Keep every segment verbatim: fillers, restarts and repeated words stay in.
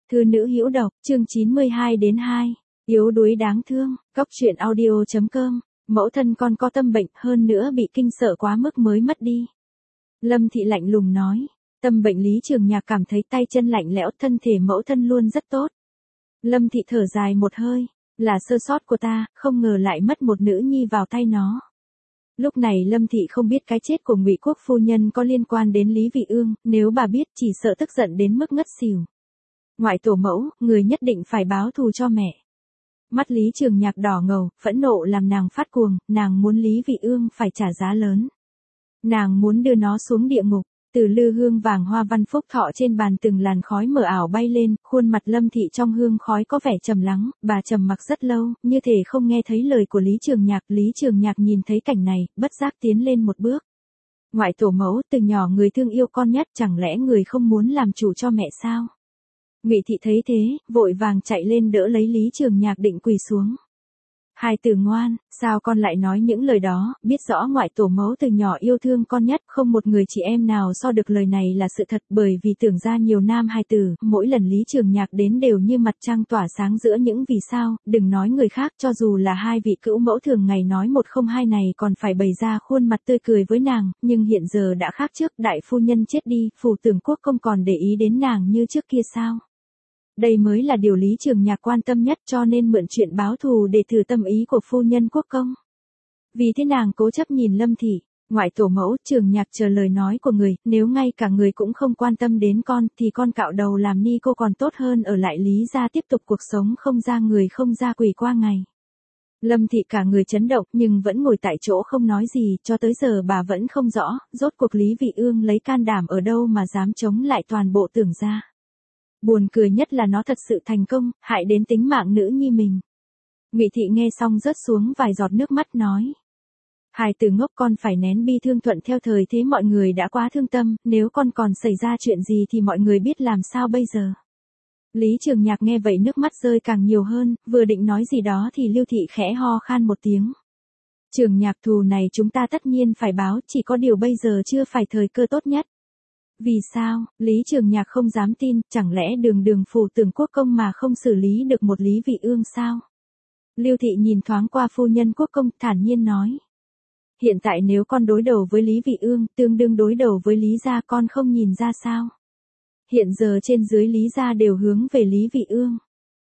Thư nữ hữu độc, chương chín mươi hai đến hai. Yếu đuối đáng thương, Cóc truyện audio.com. Mẫu thân con có tâm bệnh, hơn nữa bị kinh sợ quá mức mới mất đi. Lâm Thị lạnh lùng nói. Tâm bệnh Lý Trường Nhạc cảm thấy tay chân lạnh lẽo, thân thể mẫu thân luôn rất tốt. Lâm Thị thở dài một hơi. Là sơ sót của ta, không ngờ lại mất một nữ nhi vào tay nó. Lúc này Lâm Thị không biết cái chết của Ngụy Quốc phu nhân có liên quan đến Lý Vị Ương, nếu bà biết chỉ sợ tức giận đến mức ngất xỉu. Ngoại tổ mẫu, người nhất định phải báo thù cho mẹ. Mắt Lý Trường Nhạc đỏ ngầu, phẫn nộ làm nàng phát cuồng, nàng muốn Lý Vị Ương phải trả giá lớn. Nàng muốn đưa nó xuống địa ngục. Từ lư hương vàng hoa văn phúc thọ trên bàn từng làn khói mờ ảo bay lên, khuôn mặt Lâm Thị trong hương khói có vẻ trầm lắng, bà trầm mặc rất lâu, như thể không nghe thấy lời của Lý Trường Nhạc. Lý Trường Nhạc nhìn thấy cảnh này, bất giác tiến lên một bước. Ngoại tổ mẫu, từ nhỏ người thương yêu con nhất, chẳng lẽ người không muốn làm chủ cho mẹ sao? Ngụy Thị thấy thế, vội vàng chạy lên đỡ lấy Lý Trường Nhạc định quỳ xuống. Hai từ ngoan, sao con lại nói những lời đó, biết rõ ngoại tổ mẫu từ nhỏ yêu thương con nhất, không một người chị em nào so được lời này là sự thật, bởi vì tưởng ra nhiều nam hài tử, mỗi lần Lý Trường Nhạc đến đều như mặt trăng tỏa sáng giữa những vì sao, đừng nói người khác, cho dù là hai vị cữu mẫu thường ngày nói một không hai này còn phải bày ra khuôn mặt tươi cười với nàng, nhưng hiện giờ đã khác trước, đại phu nhân chết đi, phủ tưởng quốc công còn để ý đến nàng như trước kia sao? Đây mới là điều Lý Trường Nhạc quan tâm nhất, cho nên mượn chuyện báo thù để thử tâm ý của phu nhân quốc công. Vì thế nàng cố chấp nhìn Lâm Thị. Ngoại tổ mẫu, Trường Nhạc chờ lời nói của người, nếu ngay cả người cũng không quan tâm đến con, thì con cạo đầu làm ni cô còn tốt hơn ở lại Lý gia tiếp tục cuộc sống không ra người không ra quỷ qua ngày. Lâm Thị cả người chấn động nhưng vẫn ngồi tại chỗ không nói gì, cho tới giờ bà vẫn không rõ, rốt cuộc Lý Vị Ương lấy can đảm ở đâu mà dám chống lại toàn bộ Tưởng gia. Buồn cười nhất là nó thật sự thành công, hại đến tính mạng nữ nhi mình. Ngụy Thị nghe xong rớt xuống vài giọt nước mắt nói. Hài tử ngốc, con phải nén bi thương, thuận theo thời thế, mọi người đã quá thương tâm, nếu con còn xảy ra chuyện gì thì mọi người biết làm sao bây giờ. Lý Trường Nhạc nghe vậy nước mắt rơi càng nhiều hơn, vừa định nói gì đó thì Lưu Thị khẽ ho khan một tiếng. Trường Nhạc, thù này chúng ta tất nhiên phải báo, chỉ có điều bây giờ chưa phải thời cơ tốt nhất. Vì sao? Lý Trường Nhạc không dám tin, chẳng lẽ đường đường phủ tưởng quốc công mà không xử lý được một Lý Vị Ương sao? Lưu Thị nhìn thoáng qua phu nhân quốc công, thản nhiên nói. Hiện tại nếu con đối đầu với Lý Vị Ương, tương đương đối đầu với Lý gia, con không nhìn ra sao? Hiện giờ trên dưới Lý gia đều hướng về Lý Vị Ương.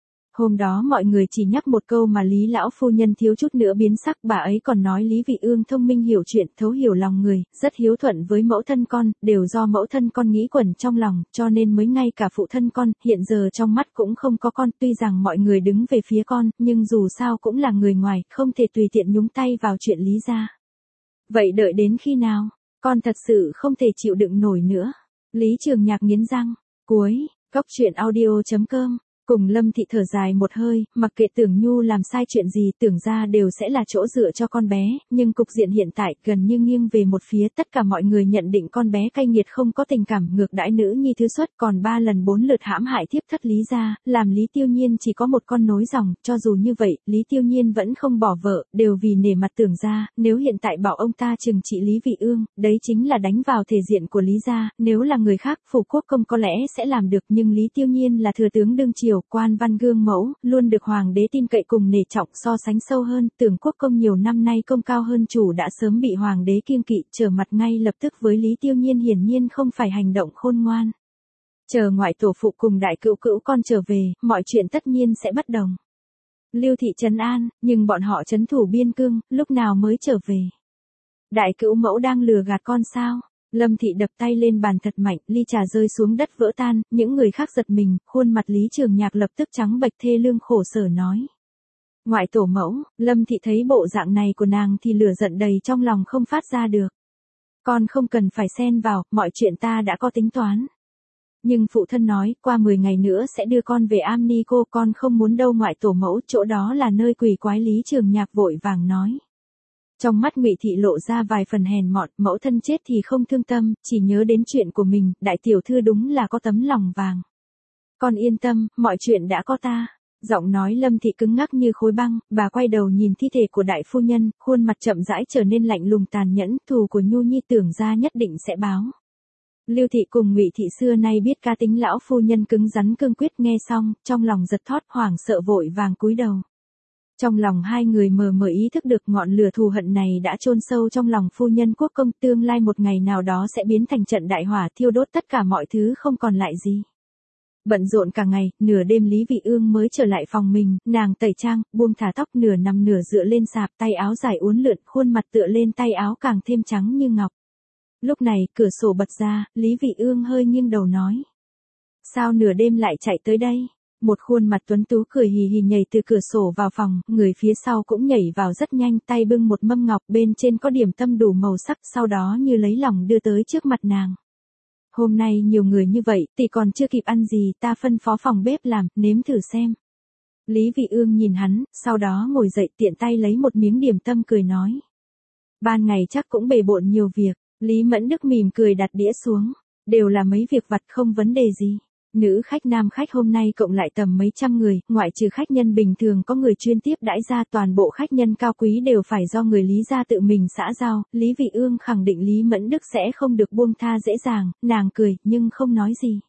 Hôm đó mọi người chỉ nhắc một câu mà Lý lão phu nhân thiếu chút nữa biến sắc, bà ấy còn nói Lý Vị Ương thông minh hiểu chuyện, thấu hiểu lòng người, rất hiếu thuận với mẫu thân con, đều do mẫu thân con nghĩ quẩn trong lòng, cho nên mới ngay cả phụ thân con, hiện giờ trong mắt cũng không có con, tuy rằng mọi người đứng về phía con, nhưng dù sao cũng là người ngoài, không thể tùy tiện nhúng tay vào chuyện Lý gia. Vậy đợi đến khi nào? Con thật sự không thể chịu đựng nổi nữa. Lý Trường Nhạc nghiến răng. Cuối, Cóc truyện audio.com. Cùng Lâm Thị thở dài một hơi, mặc kệ Tưởng Nhu làm sai chuyện gì, Tưởng gia đều sẽ là chỗ dựa cho con bé, nhưng cục diện hiện tại gần như nghiêng về một phía, tất cả mọi người nhận định con bé cay nghiệt không có tình cảm, ngược đãi nữ nhi thứ xuất, còn ba lần bốn lượt hãm hại thiếp thất Lý gia, làm Lý Tiêu Nhiên chỉ có một con nối dòng, cho dù như vậy, Lý Tiêu Nhiên vẫn không bỏ vợ, đều vì nể mặt Tưởng gia, nếu hiện tại bảo ông ta trừng trị Lý Vị Ương, đấy chính là đánh vào thể diện của Lý gia, nếu là người khác, phủ quốc công có lẽ sẽ làm được, nhưng Lý Tiêu Nhiên là thừa tướng đương triều, quan văn gương mẫu, luôn được hoàng đế tin cậy cùng nể trọng, so sánh sâu hơn, Tưởng quốc công nhiều năm nay công cao hơn chủ đã sớm bị hoàng đế kiêng kỵ, trở mặt ngay lập tức với Lý Tiêu Nhiên hiển nhiên không phải hành động khôn ngoan. Chờ ngoại tổ phụ cùng đại cữu cữu con trở về, mọi chuyện tất nhiên sẽ bất đồng. Lưu Thị trấn an, nhưng bọn họ trấn thủ biên cương, lúc nào mới trở về? Đại cữu mẫu đang lừa gạt con sao? Lâm Thị đập tay lên bàn thật mạnh, ly trà rơi xuống đất vỡ tan, những người khác giật mình, khuôn mặt Lý Trường Nhạc lập tức trắng bệch, thê lương khổ sở nói. Ngoại tổ mẫu, Lâm Thị thấy bộ dạng này của nàng thì lửa giận đầy trong lòng không phát ra được. Con không cần phải xen vào, mọi chuyện ta đã có tính toán. Nhưng phụ thân nói, qua mười ngày nữa sẽ đưa con về Am Ni cô, con không muốn đâu ngoại tổ mẫu, chỗ đó là nơi quỷ quái. Lý Trường Nhạc vội vàng nói. Trong mắt Ngụy Thị lộ ra vài phần hèn mọn, mẫu thân chết thì không thương tâm, chỉ nhớ đến chuyện của mình, đại tiểu thư đúng là có tấm lòng vàng. Con yên tâm, mọi chuyện đã có ta. Giọng nói Lâm Thị cứng ngắc như khối băng, bà quay đầu nhìn thi thể của đại phu nhân, khuôn mặt chậm rãi trở nên lạnh lùng tàn nhẫn, thù của Nhu Nhi Tưởng gia nhất định sẽ báo. Lưu Thị cùng Ngụy Thị xưa nay biết cá tính lão phu nhân cứng rắn cương quyết, nghe xong, trong lòng giật thót, hoảng sợ vội vàng cúi đầu. Trong lòng hai người mờ mờ ý thức được ngọn lửa thù hận này đã chôn sâu trong lòng phu nhân quốc công, tương lai một ngày nào đó sẽ biến thành trận đại hỏa thiêu đốt tất cả mọi thứ không còn lại gì. Bận rộn cả ngày, nửa đêm Lý Vị Ương mới trở lại phòng mình, nàng tẩy trang, buông thả tóc, nửa nằm nửa dựa lên sạp, tay áo dài uốn lượn, khuôn mặt tựa lên tay áo càng thêm trắng như ngọc. Lúc này, cửa sổ bật ra, Lý Vị Ương hơi nghiêng đầu nói. Sao nửa đêm lại chạy tới đây? Một khuôn mặt tuấn tú cười hì hì nhảy từ cửa sổ vào phòng, người phía sau cũng nhảy vào rất nhanh, tay bưng một mâm ngọc, bên trên có điểm tâm đủ màu sắc, sau đó như lấy lòng đưa tới trước mặt nàng. Hôm nay nhiều người như vậy, tỷ còn chưa kịp ăn gì, ta phân phó phòng bếp làm, nếm thử xem. Lý Vị Ương nhìn hắn, sau đó ngồi dậy tiện tay lấy một miếng điểm tâm cười nói. Ban ngày chắc cũng bề bộn nhiều việc. Lý Mẫn Đức mỉm cười đặt đĩa xuống, đều là mấy việc vặt không vấn đề gì. Nữ khách nam khách hôm nay cộng lại tầm mấy trăm người, ngoại trừ khách nhân bình thường có người chuyên tiếp đãi ra, toàn bộ khách nhân cao quý đều phải do người Lý gia tự mình xã giao. Lý Vị Ương khẳng định Lý Mẫn Đức sẽ không được buông tha dễ dàng, nàng cười, nhưng không nói gì.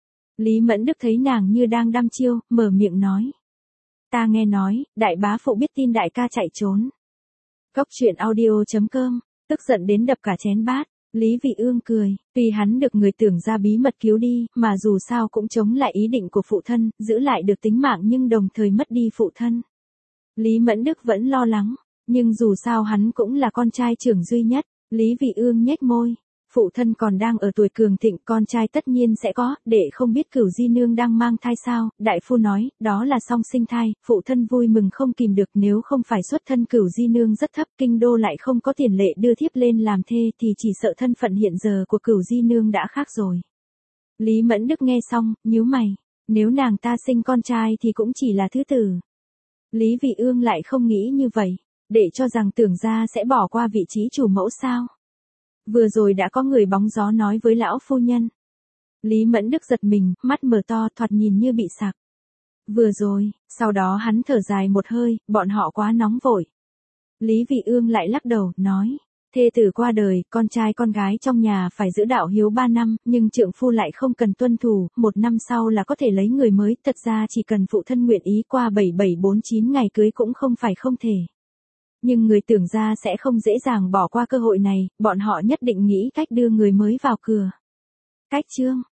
Lý Mẫn Đức thấy nàng như đang đăm chiêu, mở miệng nói. Ta nghe nói, đại bá phụ biết tin đại ca chạy trốn. Cốc truyện audio chấm com, tức giận đến đập cả chén bát. Lý Vị Ương cười, tuy hắn được người tưởng ra bí mật cứu đi, mà dù sao cũng chống lại ý định của phụ thân, giữ lại được tính mạng nhưng đồng thời mất đi phụ thân. Lý Mẫn Đức vẫn lo lắng, nhưng dù sao hắn cũng là con trai trưởng duy nhất. Lý Vị Ương nhếch môi, phụ thân còn đang ở tuổi cường thịnh, con trai tất nhiên sẽ có, để không biết Cửu Di Nương đang mang thai sao? Đại phu nói, đó là song sinh thai, phụ thân vui mừng không kìm được, nếu không phải xuất thân Cửu Di Nương rất thấp, kinh đô lại không có tiền lệ đưa thiếp lên làm thê thì chỉ sợ thân phận hiện giờ của Cửu Di Nương đã khác rồi. Lý Mẫn Đức nghe xong, nhíu mày, nếu nàng ta sinh con trai thì cũng chỉ là thứ tử. Lý Vị Ương lại không nghĩ như vậy, để cho rằng tưởng gia sẽ bỏ qua vị trí chủ mẫu sao? Vừa rồi đã có người bóng gió nói với lão phu nhân. Lý Mẫn Đức giật mình, mắt mở to, thoạt nhìn như bị sặc. Vừa rồi, sau đó hắn thở dài một hơi, bọn họ quá nóng vội. Lý Vị Ương lại lắc đầu, nói, thê tử qua đời, con trai con gái trong nhà phải giữ đạo hiếu ba năm, nhưng trượng phu lại không cần tuân thủ, một năm sau là có thể lấy người mới, thật ra chỉ cần phụ thân nguyện ý qua bảy bảy bốn chín ngày cưới cũng không phải không thể. Nhưng người tưởng ra sẽ không dễ dàng bỏ qua cơ hội này, bọn họ nhất định nghĩ cách đưa người mới vào cửa. Cách chương